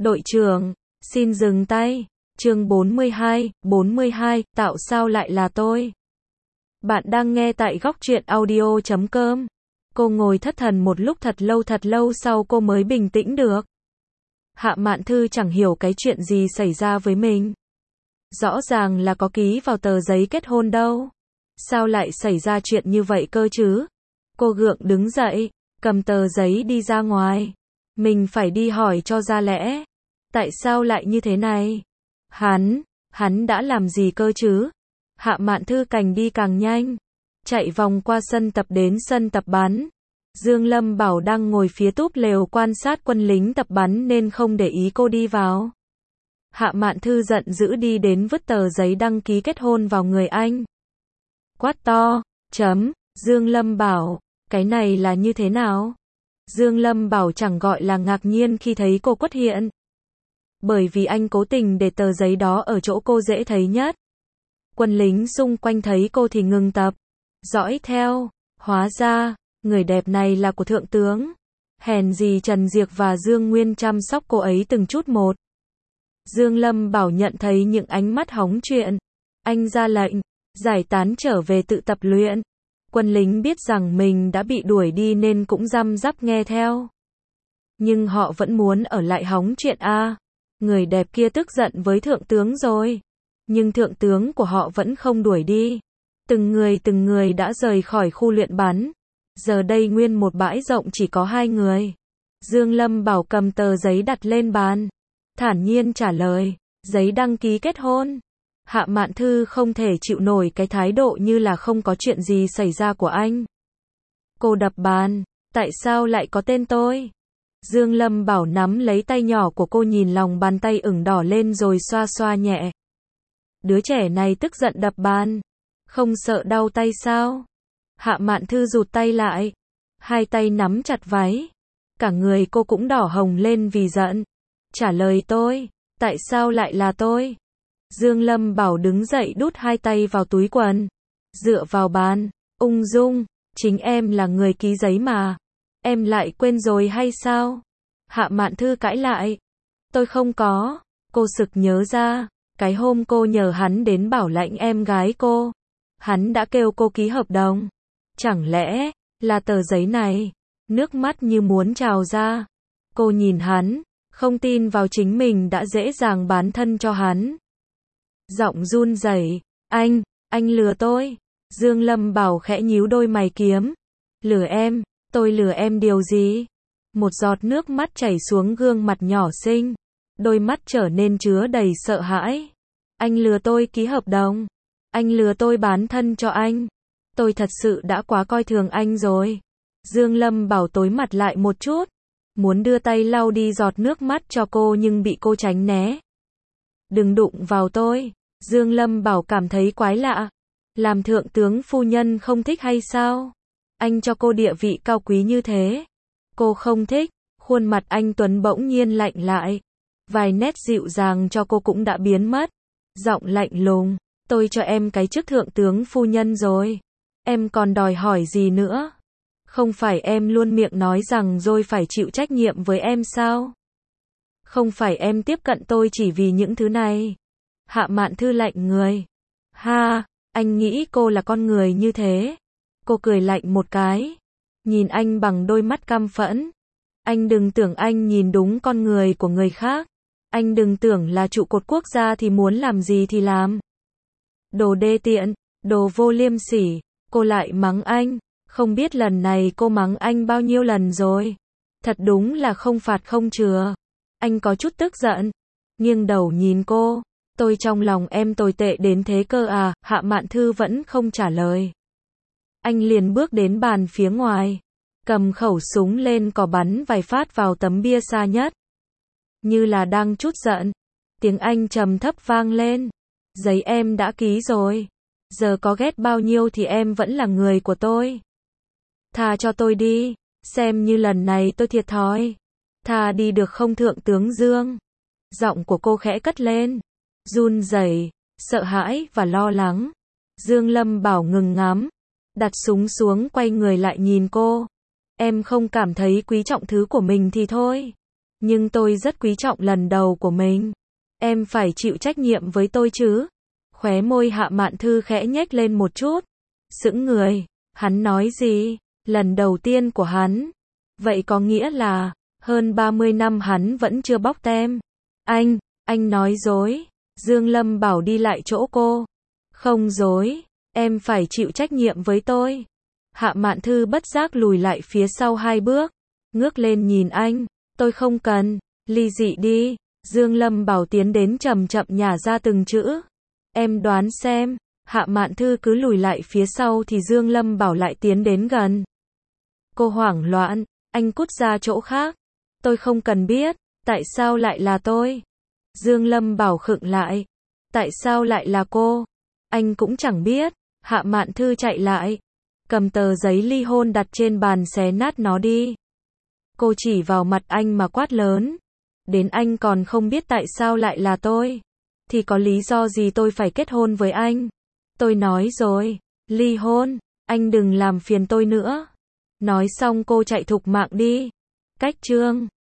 Đội trưởng, xin dừng tay. Chương 42, tại sao lại là tôi? Bạn đang nghe tại góc truyện audio.com. Cô ngồi thất thần một lúc thật lâu sau cô mới bình tĩnh được. Hạ Mạn Thư chẳng hiểu cái chuyện gì xảy ra với mình. Rõ ràng là có ký vào tờ giấy kết hôn đâu. Sao lại xảy ra chuyện như vậy cơ chứ? Cô gượng đứng dậy, cầm tờ giấy đi ra ngoài. Mình phải đi hỏi cho ra lẽ. Tại sao lại như thế này? Hắn đã làm gì cơ chứ? Hạ Mạn Thư càng đi càng nhanh. Chạy vòng qua sân tập đến sân tập bắn. Dương Lâm Bảo đang ngồi phía túp lều quan sát quân lính tập bắn nên không để ý cô đi vào. Hạ Mạn Thư giận dữ đi đến vứt tờ giấy đăng ký kết hôn vào người anh. Quát to, Dương Lâm Bảo, cái này là như thế nào? Dương Lâm Bảo chẳng gọi là ngạc nhiên khi thấy cô xuất hiện. Bởi vì anh cố tình để tờ giấy đó ở chỗ cô dễ thấy nhất. Quân lính xung quanh thấy cô thì ngừng tập. Dõi theo, hóa ra, người đẹp này là của thượng tướng. Hèn gì Trần Diệc và Dương Nguyên chăm sóc cô ấy từng chút một. Dương Lâm Bảo nhận thấy những ánh mắt hóng chuyện. Anh ra lệnh, giải tán trở về tự tập luyện. Quân lính biết rằng mình đã bị đuổi đi nên cũng răm rắp nghe theo. Nhưng họ vẫn muốn ở lại hóng chuyện a. Người đẹp kia tức giận với thượng tướng rồi. Nhưng thượng tướng của họ vẫn không đuổi đi. Từng người đã rời khỏi khu luyện bắn. Giờ đây nguyên một bãi rộng chỉ có 2 người. Dương Lâm Bảo cầm tờ giấy đặt lên bàn. Thản nhiên trả lời, giấy đăng ký kết hôn. Hạ Mạn Thư không thể chịu nổi cái thái độ như là không có chuyện gì xảy ra của anh. Cô đập bàn, tại sao lại có tên tôi? Dương Lâm Bảo nắm lấy tay nhỏ của cô, nhìn lòng bàn tay ửng đỏ lên rồi xoa xoa nhẹ. Đứa trẻ này tức giận đập bàn. Không sợ đau tay sao? Hạ Mạn Thư rụt tay lại. Hai tay nắm chặt váy. Cả người cô cũng đỏ hồng lên vì giận. Trả lời tôi, tại sao lại là tôi? Dương Lâm Bảo đứng dậy đút hai tay vào túi quần. Dựa vào bàn, ung dung, chính em là người ký giấy mà. Em lại quên rồi hay sao? Hạ Mạn Thư cãi lại. Tôi không có. Cô sực nhớ ra, cái hôm cô nhờ hắn đến bảo lãnh em gái cô. Hắn đã kêu cô ký hợp đồng. Chẳng lẽ là tờ giấy này? Nước mắt như muốn trào ra. Cô nhìn hắn, không tin vào chính mình đã dễ dàng bán thân cho hắn. Giọng run rẩy, anh lừa tôi. Dương Lâm Bảo khẽ nhíu đôi mày kiếm. Lừa em, tôi lừa em điều gì? Một giọt nước mắt chảy xuống gương mặt nhỏ xinh. Đôi mắt trở nên chứa đầy sợ hãi. Anh lừa tôi ký hợp đồng. Anh lừa tôi bán thân cho anh. Tôi thật sự đã quá coi thường anh rồi. Dương Lâm Bảo tối mặt lại một chút. Muốn đưa tay lau đi giọt nước mắt cho cô nhưng bị cô tránh né. Đừng đụng vào tôi. Dương Lâm Bảo cảm thấy quái lạ. Làm thượng tướng phu nhân không thích hay sao? Anh cho cô địa vị cao quý như thế. Cô không thích. Khuôn mặt anh Tuấn bỗng nhiên lạnh lại. Vài nét dịu dàng cho cô cũng đã biến mất. Giọng lạnh lùng. Tôi cho em cái chức thượng tướng phu nhân rồi. Em còn đòi hỏi gì nữa? Không phải em luôn miệng nói rằng rồi phải chịu trách nhiệm với em sao? Không phải em tiếp cận tôi chỉ vì những thứ này. Hạ Mạn Thư lạnh người. Ha, anh nghĩ cô là con người như thế. Cô cười lạnh một cái. Nhìn anh bằng đôi mắt căm phẫn. Anh đừng tưởng anh nhìn đúng con người của người khác. Anh đừng tưởng là trụ cột quốc gia thì muốn làm gì thì làm. Đồ đê tiện, đồ vô liêm sỉ. Cô lại mắng anh. Không biết lần này cô mắng anh bao nhiêu lần rồi. Thật đúng là không phạt không chừa. Anh có chút tức giận. Nghiêng đầu nhìn cô. Tôi trong lòng em tồi tệ đến thế cơ à? Hạ Mạn Thư vẫn không trả lời. Anh liền bước đến bàn phía ngoài. Cầm khẩu súng lên cò bắn vài phát vào tấm bia xa nhất. Như là đang trút giận. Tiếng anh trầm thấp vang lên. Giấy em đã ký rồi. Giờ có ghét bao nhiêu thì em vẫn là người của tôi. Tha cho tôi đi. Xem như lần này tôi thiệt thòi. Tha đi được không thượng tướng Dương? Giọng của cô khẽ cất lên. Run rẩy, sợ hãi và lo lắng. Dương Lâm Bảo ngừng ngắm. Đặt súng xuống quay người lại nhìn cô. Em không cảm thấy quý trọng thứ của mình thì thôi. Nhưng tôi rất quý trọng lần đầu của mình. Em phải chịu trách nhiệm với tôi chứ. Khóe môi Hạ Mạn Thư khẽ nhếch lên một chút. Sững người, hắn nói gì? Lần đầu tiên của hắn. Vậy có nghĩa là, hơn 30 năm hắn vẫn chưa bóc tem. Anh nói dối. Dương Lâm Bảo đi lại chỗ cô. Không dối, em phải chịu trách nhiệm với tôi. Hạ Mạn Thư bất giác lùi lại phía sau 2 bước. Ngước lên nhìn anh. Tôi không cần, ly dị đi. Dương Lâm Bảo tiến đến chậm chậm nhả ra từng chữ. Em đoán xem. Hạ Mạn Thư cứ lùi lại phía sau thì Dương Lâm Bảo lại tiến đến gần. Cô hoảng loạn, anh cút ra chỗ khác. Tôi không cần biết, tại sao lại là tôi? Dương Lâm Bảo khựng lại. Tại sao lại là cô? Anh cũng chẳng biết. Hạ Mạn Thư chạy lại, cầm tờ giấy ly hôn đặt trên bàn xé nát nó đi. Cô chỉ vào mặt anh mà quát lớn. Đến anh còn không biết tại sao lại là tôi. Thì có lý do gì tôi phải kết hôn với anh? Tôi nói rồi, ly hôn, anh đừng làm phiền tôi nữa. Nói xong cô chạy thục mạng đi. Cách chương